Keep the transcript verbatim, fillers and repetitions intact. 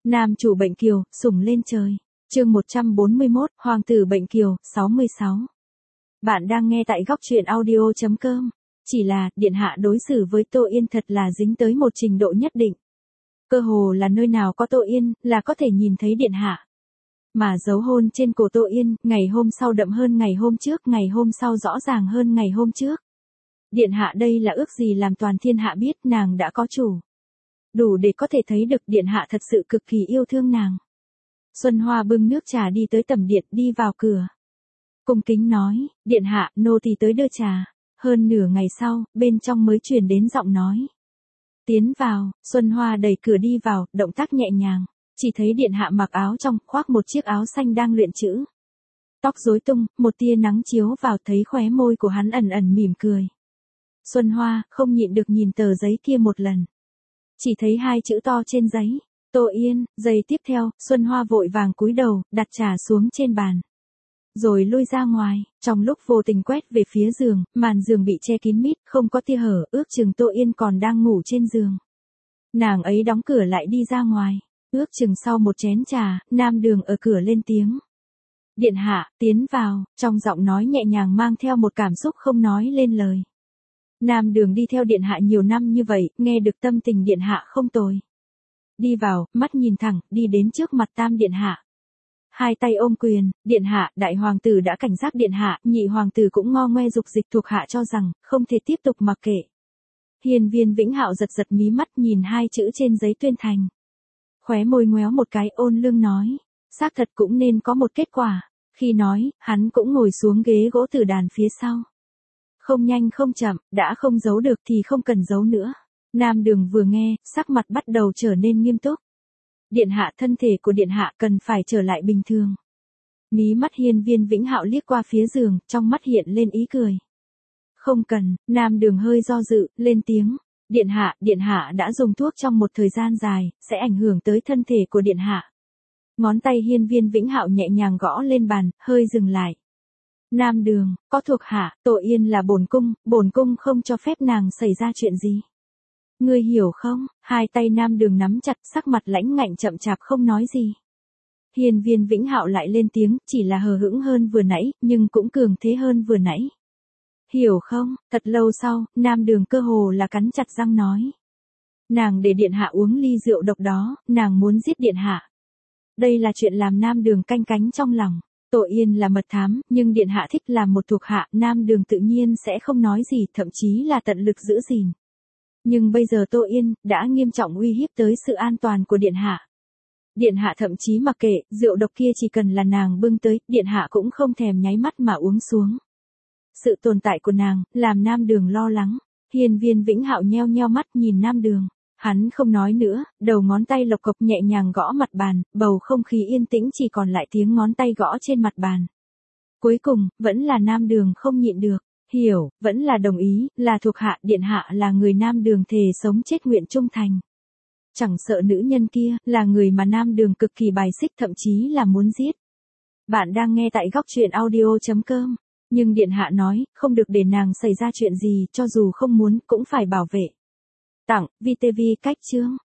Nam chủ bệnh kiều, sủng lên trời. Chương một trăm bốn mươi mốt, Hoàng tử bệnh kiều, sáu mươi sáu. Bạn đang nghe tại góc truyện audio chấm com. Chỉ là, điện hạ đối xử với Tô Yên thật là dính tới một trình độ nhất định. Cơ hồ là nơi nào có Tô Yên, là có thể nhìn thấy điện hạ. Mà dấu hôn trên cổ Tô Yên, ngày hôm sau đậm hơn ngày hôm trước, ngày hôm sau rõ ràng hơn ngày hôm trước. Điện hạ đây là ước gì làm toàn thiên hạ biết nàng đã có chủ. Đủ để có thể thấy được điện hạ thật sự cực kỳ yêu thương nàng. Xuân Hoa bưng nước trà đi tới tầm điện, đi vào cửa. Cung kính nói, điện hạ, nô tỳ tới đưa trà. Hơn nửa ngày sau, bên trong mới truyền đến giọng nói. Tiến vào, Xuân Hoa đẩy cửa đi vào, động tác nhẹ nhàng. Chỉ thấy điện hạ mặc áo trong, khoác một chiếc áo xanh đang luyện chữ. Tóc rối tung, một tia nắng chiếu vào thấy khóe môi của hắn ẩn ẩn mỉm cười. Xuân Hoa, không nhịn được nhìn tờ giấy kia một lần. Chỉ thấy hai chữ to trên giấy, Tô Yên, giây tiếp theo, Xuân Hoa vội vàng cúi đầu, đặt trà xuống trên bàn. Rồi lui ra ngoài, trong lúc vô tình quét về phía giường, màn giường bị che kín mít, không có tia hở, ước chừng Tô Yên còn đang ngủ trên giường. Nàng ấy đóng cửa lại đi ra ngoài, ước chừng sau một chén trà, Nam Đường ở cửa lên tiếng. Điện hạ, tiến vào, trong giọng nói nhẹ nhàng mang theo một cảm xúc không nói lên lời. Nam Đường đi theo điện hạ nhiều năm như vậy, nghe được tâm tình điện hạ không tồi. Đi vào, mắt nhìn thẳng, đi đến trước mặt Tam điện hạ. Hai tay ôm quyền, điện hạ, đại hoàng tử đã cảnh giác điện hạ, nhị hoàng tử cũng ngo ngoe dục dịch thuộc hạ cho rằng, không thể tiếp tục mặc kệ. Hiên Viên Vĩnh Hạo giật giật mí mắt nhìn hai chữ trên giấy tuyên thành. Khóe môi ngoéo một cái ôn lương nói, xác thật cũng nên có một kết quả. Khi nói, hắn cũng ngồi xuống ghế gỗ tử đàn phía sau. Không nhanh không chậm, đã không giấu được thì không cần giấu nữa. Nam Đường vừa nghe, sắc mặt bắt đầu trở nên nghiêm túc. Điện hạ, thân thể của điện hạ cần phải trở lại bình thường. Mí mắt Hiên Viên Vĩnh Hạo liếc qua phía giường, trong mắt hiện lên ý cười. Không cần, Nam Đường hơi do dự, lên tiếng. Điện hạ, điện hạ đã dùng thuốc trong một thời gian dài, sẽ ảnh hưởng tới thân thể của điện hạ. Ngón tay Hiên Viên Vĩnh Hạo nhẹ nhàng gõ lên bàn, hơi dừng lại. Nam Đường, có thuộc hạ, Tô Yên là bổn cung, bổn cung không cho phép nàng xảy ra chuyện gì. Ngươi hiểu không? Hai tay Nam Đường nắm chặt, sắc mặt lãnh ngạnh chậm chạp không nói gì. Hiên Viên Vĩnh Hạo lại lên tiếng, chỉ là hờ hững hơn vừa nãy, nhưng cũng cường thế hơn vừa nãy. Hiểu không? Thật lâu sau, Nam Đường cơ hồ là cắn chặt răng nói. Nàng để điện hạ uống ly rượu độc đó, nàng muốn giết điện hạ. Đây là chuyện làm Nam Đường canh cánh trong lòng. Tô Yên là mật thám, nhưng điện hạ thích làm một thuộc hạ, Nam Đường tự nhiên sẽ không nói gì, thậm chí là tận lực giữ gìn. Nhưng bây giờ Tô Yên đã nghiêm trọng uy hiếp tới sự an toàn của điện hạ. Điện hạ thậm chí mặc kệ, rượu độc kia chỉ cần là nàng bưng tới, điện hạ cũng không thèm nháy mắt mà uống xuống. Sự tồn tại của nàng làm Nam Đường lo lắng. Hiên Viên Vĩnh Hạo nheo nheo mắt nhìn Nam Đường. Hắn không nói nữa, đầu ngón tay lộc cộc nhẹ nhàng gõ mặt bàn, bầu không khí yên tĩnh chỉ còn lại tiếng ngón tay gõ trên mặt bàn. Cuối cùng, vẫn là Nam Đường không nhịn được, hiểu, vẫn là đồng ý, là thuộc hạ, điện hạ là người Nam Đường thề sống chết nguyện trung thành. Chẳng sợ nữ nhân kia, là người mà Nam Đường cực kỳ bài xích thậm chí là muốn giết. Bạn đang nghe tại góc truyện audio chấm com, nhưng điện hạ nói, không được để nàng xảy ra chuyện gì, cho dù không muốn, cũng phải bảo vệ. Tặng, vê tê vê cách chương.